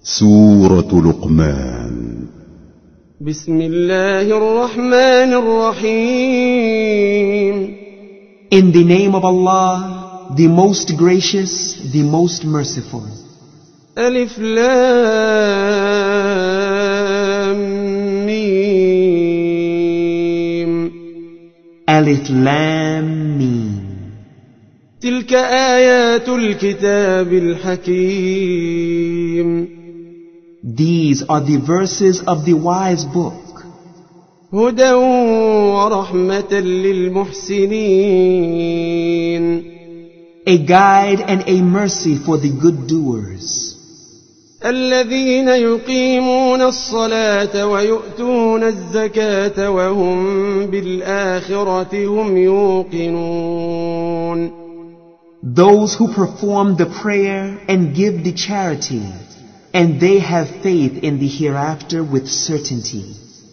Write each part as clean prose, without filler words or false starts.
سورة لقمان. بسم الله الرحمن الرحيم. In the name of Allah, the most gracious, the most merciful. ألف لام ميم. Alif Lam Mim. تلك آيات الكتاب الحكيم. These are the verses of the wise book. هدى ورحمة للمحسنين. A guide and a mercy for the good doers. الذين يقيمون الصلاة ويؤتون الزكاة وهم بالآخرة هم يوقنون. Those who perform the prayer and give the charity, and they have faith in the hereafter with certainty.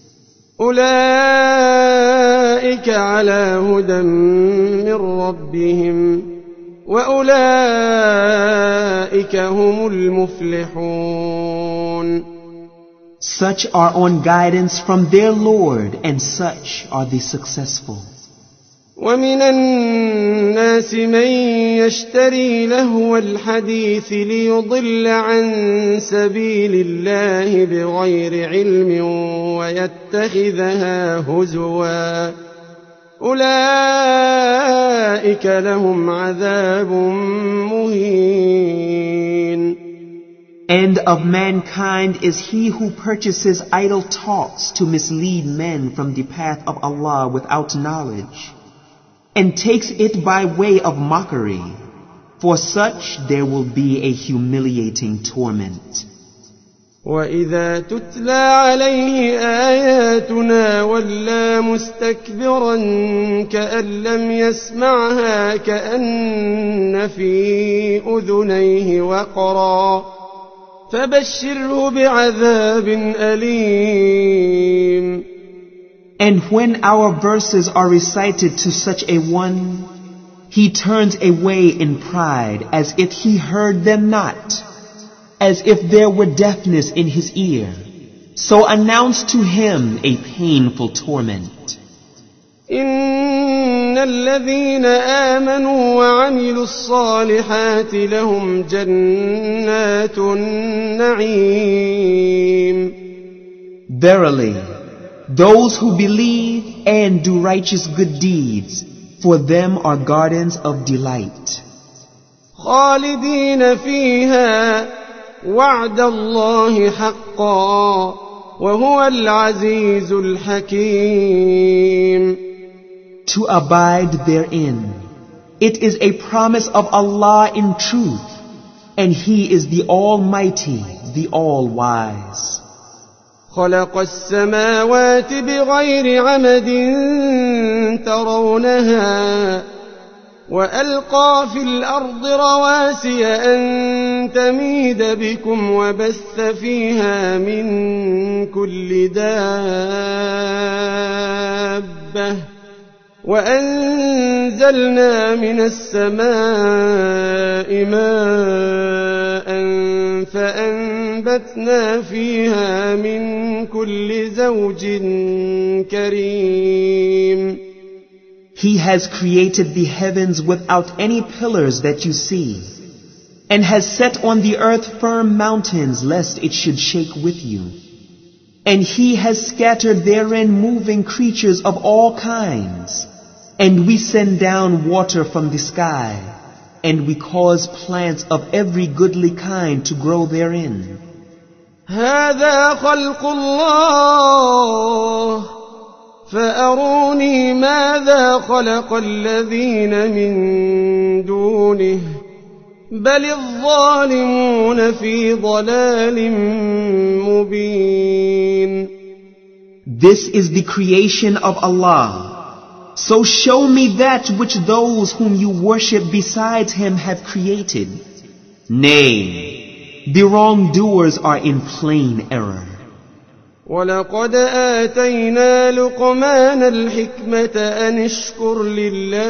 أولئك على هدى من ربهم وأولئك هم المفلحون. Such are on guidance from their Lord, and such are the successful. ومن الناس من يشتري لهو الحديث ليضل عن سبيل الله بغير علم ويتخذها هزوا أولئك لهم عذاب مهين. And of mankind is he who purchases idle talks to mislead men from the path of Allah without knowledge, and takes it by way of mockery. For such there will be a humiliating torment. وَإِذَا تُتْلَى عَلَيْهِ آيَاتُنَا وَلَّى مُسْتَكْبِرًا كَأَن لَّمْ يَسْمَعْهَا كَأَنَّ فِي أُذُنَيْهِ وَقْرًا فَبَشِّرْهُ بِعَذَابٍ أَلِيمٍ. And when our verses are recited to such a one, he turns away in pride as if he heard them not, as if there were deafness in his ear. So announce to him a painful torment. إن الذين آمنوا وعملوا الصالحات لهم جنات النعيم. Verily, those who believe and do righteous good deeds, for them are gardens of delight. خالدين فيها وعد الله حقا وهو العزيز الحكيم. To abide therein, it is a promise of Allah in truth, and He is the Almighty, the All-Wise. خلق السماوات بغير عمد ترونها وألقى في الأرض رواسي أن تميد بكم وبث فيها من كل دابة وأنزلنا من السماء ماء فأنبتنا فيها من كل زوج كريم. He has created the heavens without any pillars that you see, and has set on the earth firm mountains lest it should shake with you. And He has scattered therein moving creatures of all kinds. And we send down water from the sky, and we cause plants of every goodly kind to grow therein. هذا خلق الله فأروني ماذا خلق الذين من دونه بل الظالمون في ضلال مبين. This is the creation of Allah. So show me that which those whom you worship besides Him have created. Nay, the wrongdoers are in plain error. وَلَقَدْ آتَيْنَا لُقْمَانَ الْحِكْمَةَ أَنِ اشْكُرْ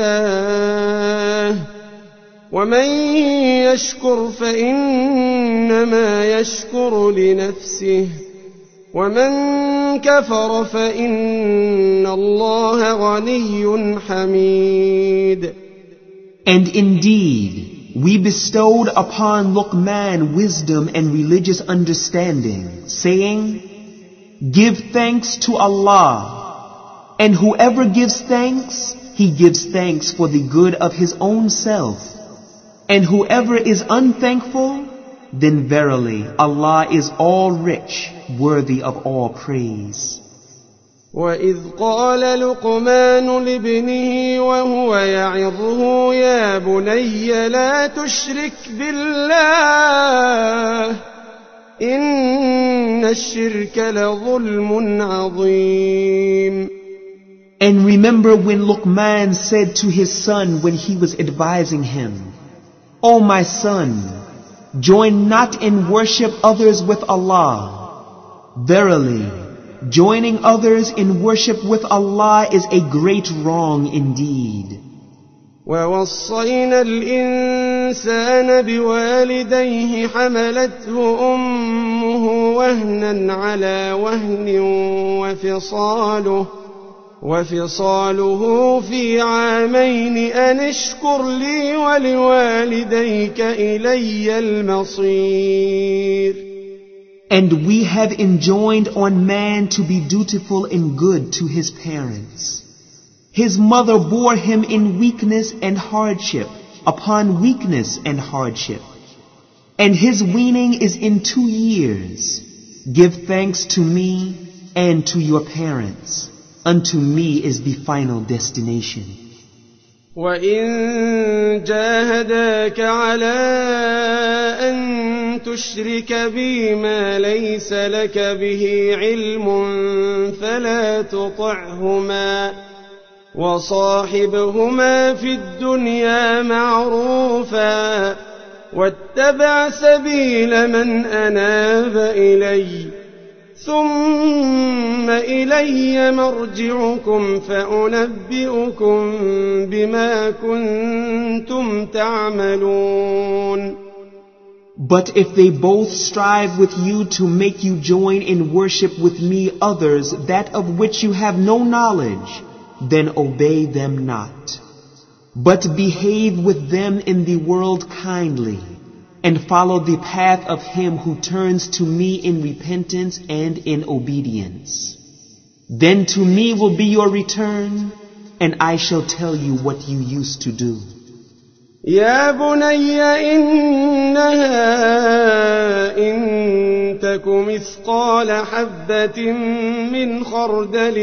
لِلَّهِ وَمَنْ يَشْكُرْ فَإِنَّ فإنما يشكر لنفسه ومن كفر فإن الله غني حميد. And indeed, we bestowed upon Luqman wisdom and religious understanding, saying, "Give thanks to Allah, and whoever gives thanks, he gives thanks for the good of his own self. And whoever is unthankful, then verily Allah is all rich, worthy of all praise." وَإِذْ قَالَ لُقْمَانُ لِابْنِهِ وَهُوَ يَعِظُهُ يَا بُنَيَّ لَا تُشْرِكْ بِاللَّهِ إِنَّ الشِّرْكَ لَظُلْمٌ عَظِيمٌ. And remember when Luqman said to his son when he was advising him, "O my son, join not in worship others with Allah. Verily, joining others in worship with Allah is a great wrong indeed." وَوَصَّيْنَا الْإِنسَانَ بِوَالِدَيْهِ حَمَلَتْهُ أُمُّهُ وَهْنًا عَلَى وَهْنٍ وفصاله في عامين أن اشكر لي ولوالديك إلي المصير. And we have enjoined on man to be dutiful and good to his parents. His mother bore him in weakness and hardship upon weakness and hardship. And his weaning is in 2 years. Give thanks to me and to your parents. Unto me is the final destination. وَإِن جَاهَدَاكَ عَلَىٰ أَن تُشْرِكَ بِي مَا لَيْسَ لَكَ بِهِ عِلْمٌ فَلَا تُطِعْهُمَا وَصَاحِبْهُمَا فِي الدُّنْيَا مَعْرُوفًا وَاتَّبِعْ سَبِيلَ مَنْ أَنَابَ إِلَيَّ ثُمَّ إِلَيَّ مَرْجِعُكُمْ فَأُنَبِّئُكُم بِمَا كُنتُمْ تَعْمَلُونَ. But if they both strive with you to make you join in worship with me others, that of which you have no knowledge, then obey them not. But behave with them in the world kindly, and follow the path of him who turns to me in repentance and in obedience. Then to me will be your return, and I shall tell you what you used to do. يا بني إنها إن تك مثقال حبة من خردل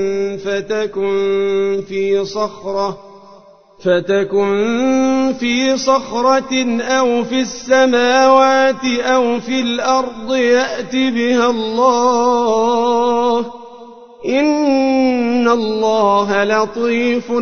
فتكن في صخرة أو في السماوات أو في الأرض يأت بها الله إن الله لطيف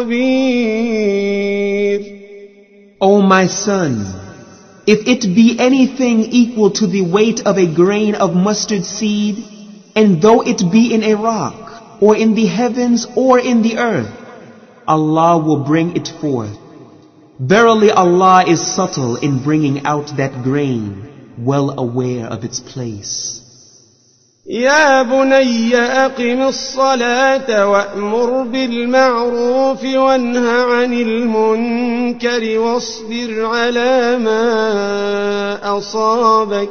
خبير. O my son, if it be anything equal to the weight of a grain of mustard seed, and though it be in a rock, or in the heavens, or in the earth, Allah will bring it forth. Verily Allah is subtle in bringing out that grain, well aware of its place. يا بني أقم الصلاة وأمر بالمعروف وانه عن المنكر واصبر على ما أصابك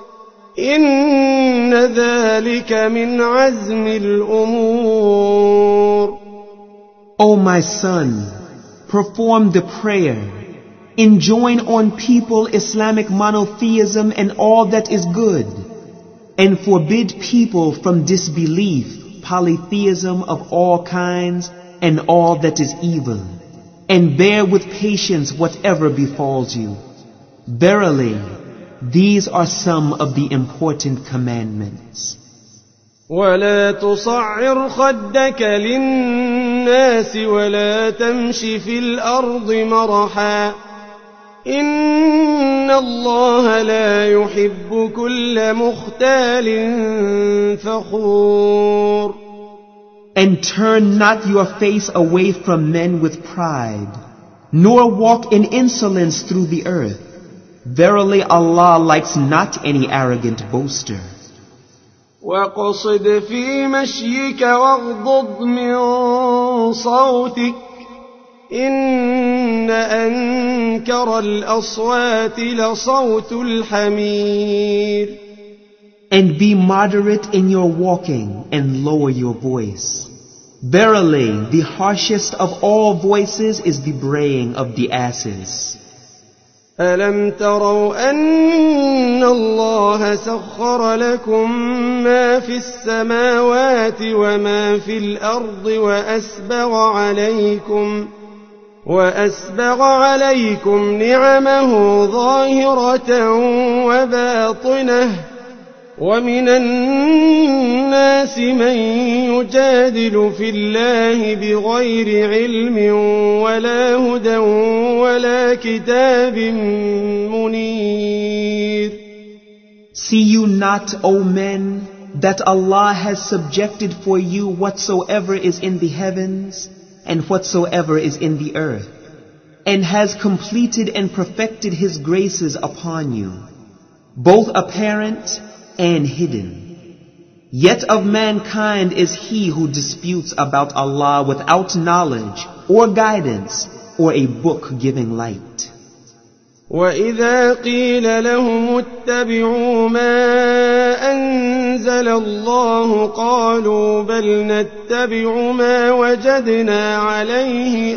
إن ذلك من عزم الأمور. O my son, perform the prayer, enjoin on people Islamic monotheism and all that is good, and forbid people from disbelief, polytheism of all kinds, and all that is evil, and bear with patience whatever befalls you. Verily, these are some of the important commandments. ولا تصعر خدك للناس ولا تمش في الأرض مرحا إن الله لا يحب كل مختال فخور. And turn not your face away from men with pride, nor walk in insolence through the earth. Verily Allah likes not any arrogant boaster. وَاقْصِدْ فِي مَشْيِكَ وَاغْضُضْ مِنْ صَوْتِكَ إِنَّ أَنْكَرَ الْأَصْوَاتِ لَصَوْتُ الْحَمِيرِ. And be moderate in your walking and lower your voice. Verily, the harshest of all voices is the braying of the asses. أَلَمْ تَرَوْا أَنَّ اللَّهَ سَخَّرَ لَكُم مَّا فِي السَّمَاوَاتِ وَمَا فِي الْأَرْضِ وَأَسْبَغَ عَلَيْكُمْ نِعَمَهُ ظَاهِرَةً وَبَاطِنَةً وَمِنَ النَّاسِ مَن يُجَادِلُ فِي اللَّهِ بِغَيْرِ عِلْمٍ وَلَا هُدًى وَلَا كِتَابٍ مُنِيرٍ. See you not, O men, that Allah has subjected for you whatsoever is in the heavens and whatsoever is in the earth, and has completed and perfected His graces upon you, both apparent and hidden. Yet of mankind is he who disputes about Allah without knowledge or guidance or a book giving light. وَإِذَا قِيلَ لَهُمُ اتَّبِعُوا مَا أَنزَلَ اللَّهُ قَالُوا بَلْ نَتَّبِعُ مَا وَجَدْنَا عَلَيْهِ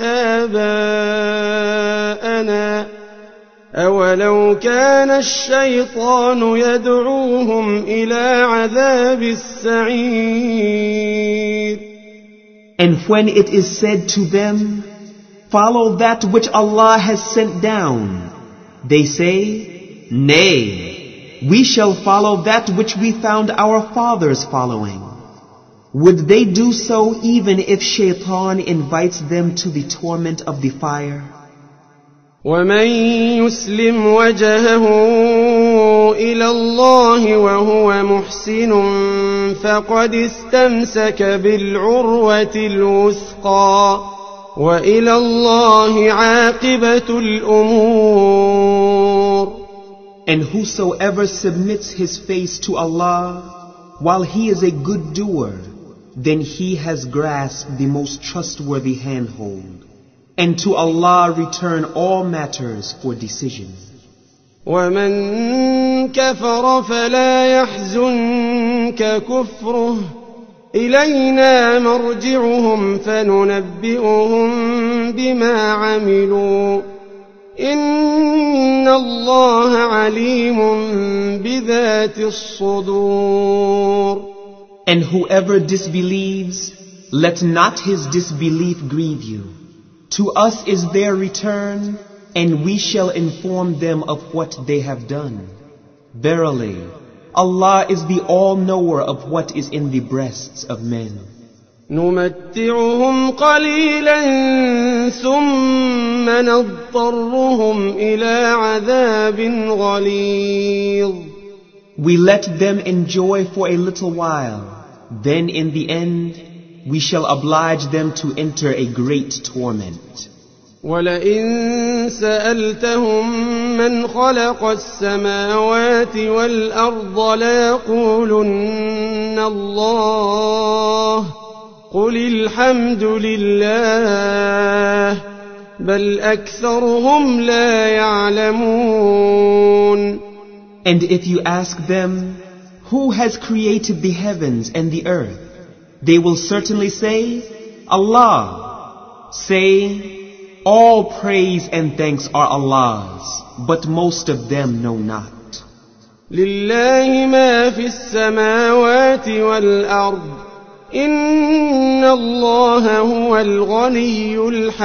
آبَاءَنَا أَوَلَوْ كَانَ الشَّيْطَانُ يَدْعُوهُمْ إِلَى عَذَابِ السَّعِيرِ. And when it is said to them, follow that which Allah has sent down, they say, nay, we shall follow that which we found our fathers following. Would they do so even if Shaitan invites them to the torment of the fire? وَمَن يُسْلِمْ وَجْهَهُ إِلَى اللَّهِ وَهُوَ مُحْسِنٌ فَقَدِ اسْتَمْسَكَ بِالْعُرْوَةِ الْوُثْقَى وَإِلَى اللَّهِ عَاقِبَةُ الْأُمُورِ. And whosoever submits his face to Allah while he is a good doer, then he has grasped the most trustworthy handhold. And to Allah return all matters for decision. وَمَن كَفَرَ فَلَا يَحْزُنكَ كُفْرُهُ إِلَيْنَا مَرْجِعُهُمْ فَنُنَبِّئُهُم بِمَا عَمِلُوا إِنَّ اللَّهَ عَلِيمٌ بِذَاتِ الصُّدُورِ. And whoever disbelieves, let not his disbelief grieve you. To us is their return, and we shall inform them of what they have done. Verily, Allah is the all-knower of what is in the breasts of men. نُمَتِّعُهُمْ قَلِيلًا ثُمَّ نَضْطَرُّهُمْ إِلَى عَذَابٍ غَلِيظٍ. We let them enjoy for a little while, then in the end, we shall oblige them to enter a great torment. وَلَئِن سَأَلْتَهُم مَّنْ خَلَقَ السَّمَاوَاتِ وَالْأَرْضَ لَيَقُولُنَّ اللَّهُ قُلِ الْحَمْدُ لِلَّهِ بَلْ أَكْثَرُهُمْ لَا يَعْلَمُونَ. And if you ask them, who has created the heavens and the earth? They will certainly say, Allah. Say, all praise and thanks are Allah's, but most of them know not. لله ما في السماوات والأرض إن الله هو الغني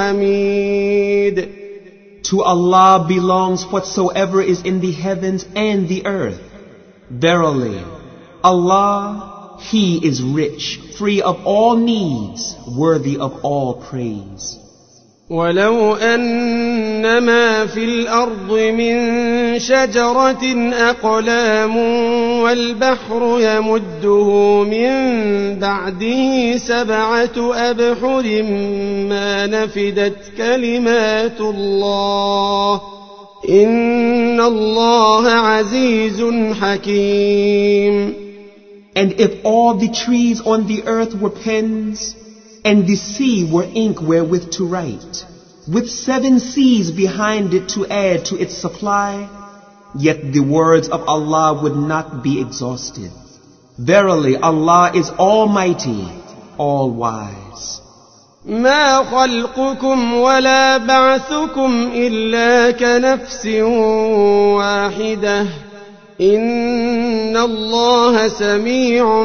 الحميد. To Allah belongs whatsoever is in the heavens and the earth. Verily, Allah, He is rich, free of all needs, worthy of all praise. ولو أن ما في الأرض من شجرة أقلام والبحر يمده من بعده 7 أبحر ما نفدت كلمات الله إن الله عزيز حكيم. And if all the trees on the earth were pens, and the sea were ink wherewith to write, with 7 seas behind it to add to its supply, yet the words of Allah would not be exhausted. Verily, Allah is Almighty, All-Wise. ما خلقكم ولا بعثكم إلا كنفس واحدة إن الله سميع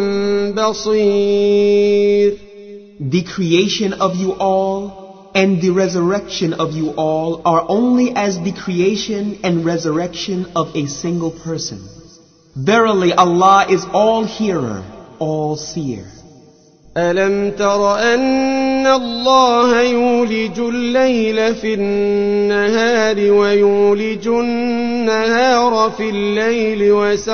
بصير. The creation of you all and the resurrection of you all are only as the creation and resurrection of a single person. Verily, Allah is all-hearer, all-seer. ألم تر أن الله يولج الليل في النهار ويولج النهار في الليل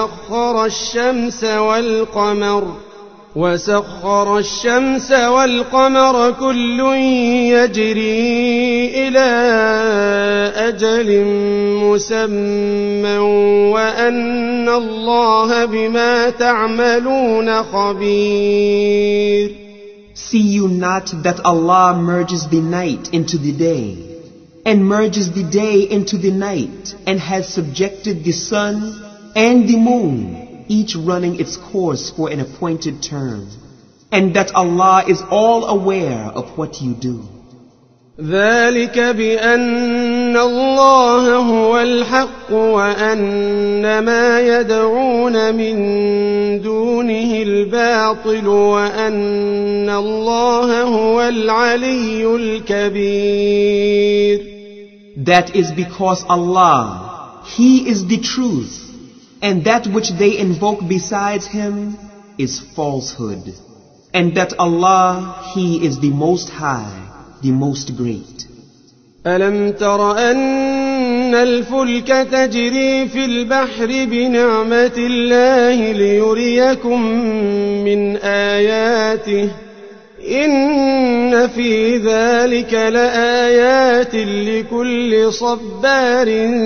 وسخر الشمس والقمر كل يجري إلى أجل مسمى وأن الله بما تعملون خبير. See you not that Allah merges the night into the day, and merges the day into the night, and has subjected the sun and the moon, each running its course for an appointed term, and that Allah is all aware of what you do. ذلك بأن الله هو الحق وأن ما يدعون من دونه الباطل وأن الله هو العلي الكبير. That is because Allah, He is the truth, and that which they invoke besides Him is falsehood, and that Allah, He is the Most High, the Most Great. ألم تر أن الفلك تجري في البحر بنعمة الله ليريكم من آياته إن في ذلك لآيات لكل صبار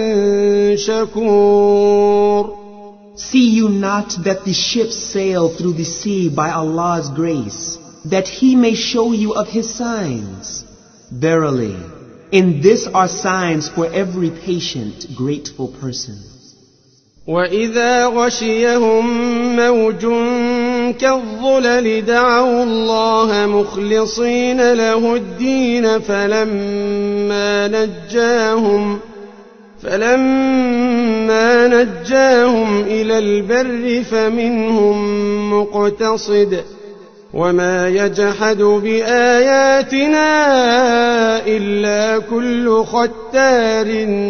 شكور. See you not that the ships sail through the sea by Allah's grace, that He may show you of His signs? Verily, in this are signs for every patient, grateful person. وإذا غشيهم موج كالظلل دعوا الله مخلصين له الدين فلما نجاهم إلى البر فمنهم مقتصد وما يجحد بآياتنا إلا كل ختار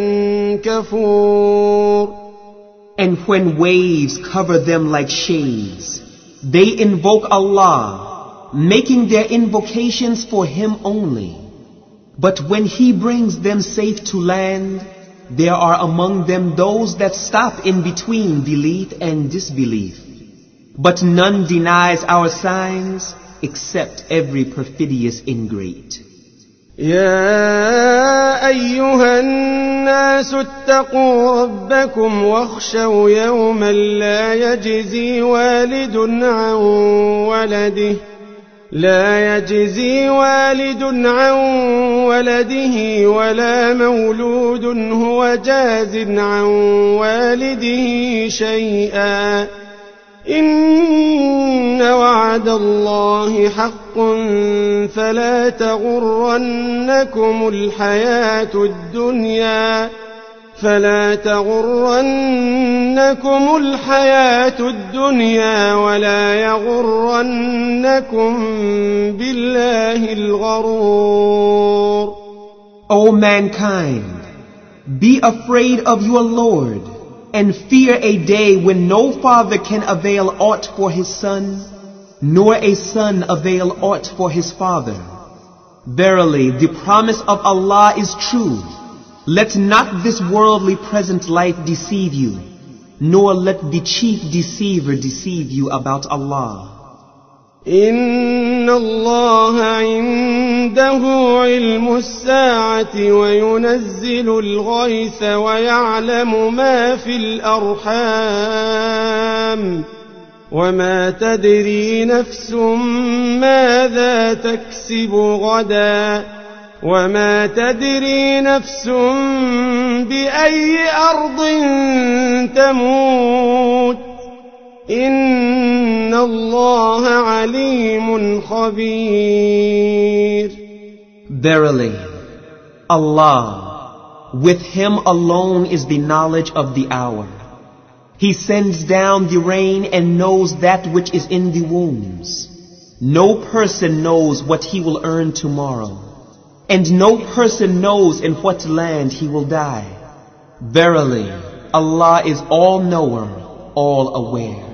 كفور. And when waves cover them like shades, they invoke Allah, making their invocations for Him only. But when He brings them safe to land, there are among them those that stop in between belief and disbelief. But none denies our signs except every perfidious ingrate. يا أيها الناس اتقوا ربكم واخشوا يوما لا يجزي والد عن ولده ولا مولود هو جاز عن والده شيئا إن وعد الله حق فلا تغرنكم الحياة الدنيا ولا يغرنكم بالله الغرور. O mankind, be afraid of your Lord, and fear a day when no father can avail aught for his son, nor a son avail aught for his father. Verily, the promise of Allah is true. Let not this worldly present life deceive you, nor let the chief deceiver deceive you about Allah. الله عنده علم الساعة وينزل الغيث ويعلم ما في الأرحام وما تدري نفس ماذا تكسب غدا وما تدري نفس بأي أرض تموت إن الله عليم خبير. Verily, Allah, with Him alone is the knowledge of the hour. He sends down the rain and knows that which is in the wombs. No person knows what he will earn tomorrow, and no person knows in what land he will die. Verily, Allah is all-knower, all-aware.